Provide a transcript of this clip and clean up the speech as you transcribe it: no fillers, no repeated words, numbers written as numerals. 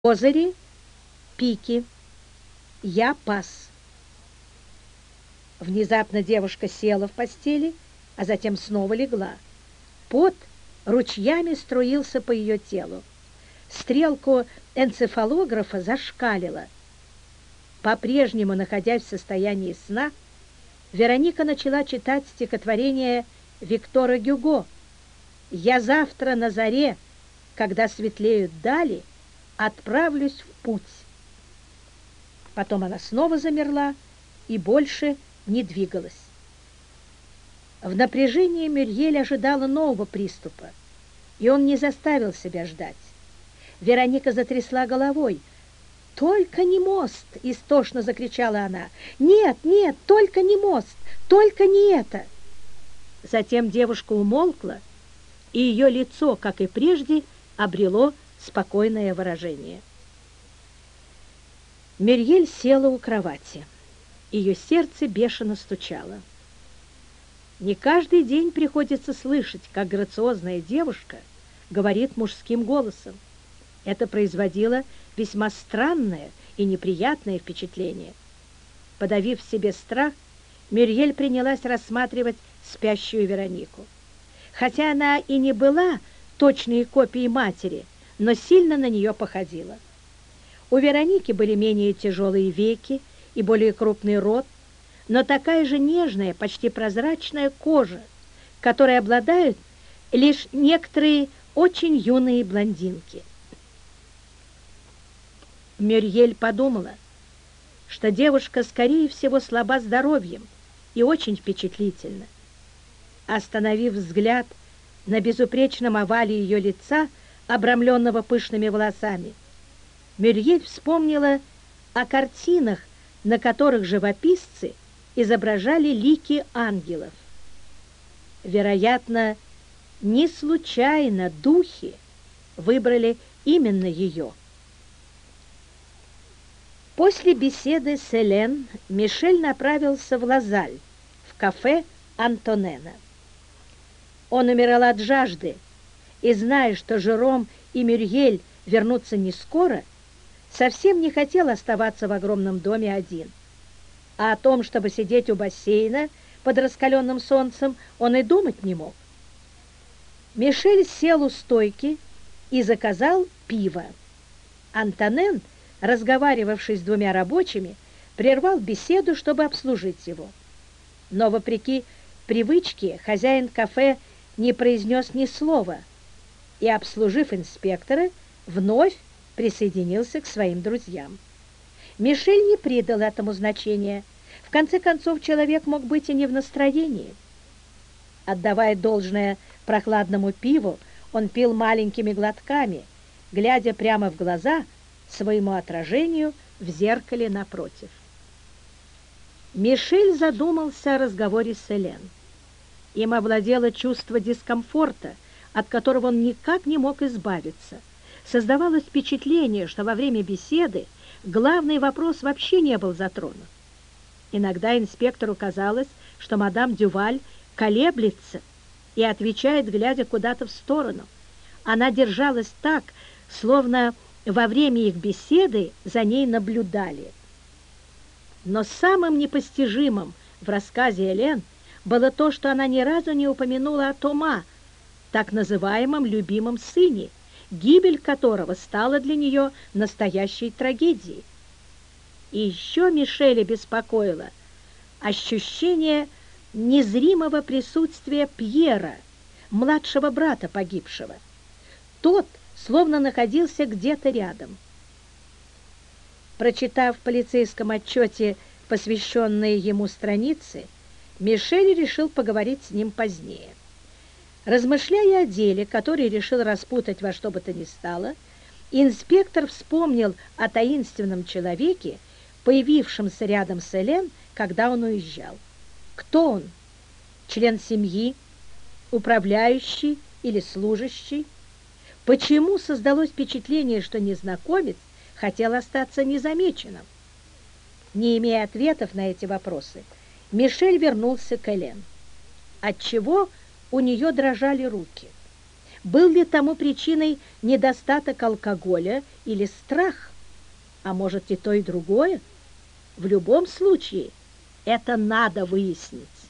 Козыри, пики. Я пас. Внезапно девушка села в постели, а затем снова легла. Пот ручьями струился по ее телу. Стрелку энцефалографа зашкалила. По-прежнему, находясь в состоянии сна, Вероника начала читать стихотворение Виктора Гюго. «Я завтра на заре, когда светлеют дали, отправлюсь в путь». Потом она снова замерла и больше не двигалась. В напряжении Мюрьель ожидала нового приступа, и он не заставил себя ждать. Вероника затрясла головой. «Только не мост!» — истошно закричала она. «Нет, нет, только не мост, только не это!» Затем девушка умолкла, и ее лицо, как и прежде, обрело спокойное выражение. Мюрьель села у кровати. Ее сердце бешено стучало. Не каждый день приходится слышать, как грациозная девушка говорит мужским голосом. Это производило весьма странное и неприятное впечатление. Подавив в себе страх, Мюрьель принялась рассматривать спящую Веронику. Хотя она и не была точной копией матери, но сильно на нее походила. У Вероники были менее тяжелые веки и более крупный рот, но такая же нежная, почти прозрачная кожа, которой обладают лишь некоторые очень юные блондинки. Мюрьель подумала, что девушка, скорее всего, слаба здоровьем и очень впечатлительна. Остановив взгляд на безупречном овале ее лица, обрамленного пышными волосами, Мюрьель вспомнила о картинах, на которых живописцы изображали лики ангелов. Вероятно, не случайно духи выбрали именно ее. После беседы с Элен Мишель направился в Лазаль, в кафе Антонена. Он умирал от жажды, и, зная, что Жером и Мюрьель вернутся не скоро, совсем не хотел оставаться в огромном доме один. А о том, чтобы сидеть у бассейна под раскаленным солнцем, он и думать не мог. Мишель сел у стойки и заказал пиво. Антонен, разговаривавший с двумя рабочими, прервал беседу, чтобы обслужить его. Но, вопреки привычке, хозяин кафе не произнес ни слова и, обслужив инспектора, вновь присоединился к своим друзьям. Мишель не придал этому значения. В конце концов, человек мог быть и не в настроении. Отдавая должное прохладному пиву, он пил маленькими глотками, глядя прямо в глаза своему отражению в зеркале напротив. Мишель задумался о разговоре с Элен. Им овладело чувство дискомфорта, от которого он никак не мог избавиться. Создавалось впечатление, что во время беседы главный вопрос вообще не был затронут. Иногда инспектору казалось, что мадам Дюваль колеблется и отвечает, глядя куда-то в сторону. Она держалась так, словно во время их беседы за ней наблюдали. Но самым непостижимым в рассказе Элен было то, что она ни разу не упомянула о Тома, так называемом любимом сыне, гибель которого стала для нее настоящей трагедией. И еще Мишеля беспокоило ощущение незримого присутствия Пьера, младшего брата погибшего. Тот словно находился где-то рядом. Прочитав в полицейском отчете посвященные ему страницы, Мишель решил поговорить с ним позднее. Размышляя о деле, который решил распутать во что бы то ни стало, инспектор вспомнил о таинственном человеке, появившемся рядом с Элен, когда он уезжал. Кто он? Член семьи, управляющий или служащий? Почему создалось впечатление, что незнакомец хотел остаться незамеченным? Не имея ответов на эти вопросы, Мишель вернулся к Элен. Отчего у нее дрожали руки? Был ли тому причиной недостаток алкоголя или страх? А может, и то, и другое? В любом случае, это надо выяснить.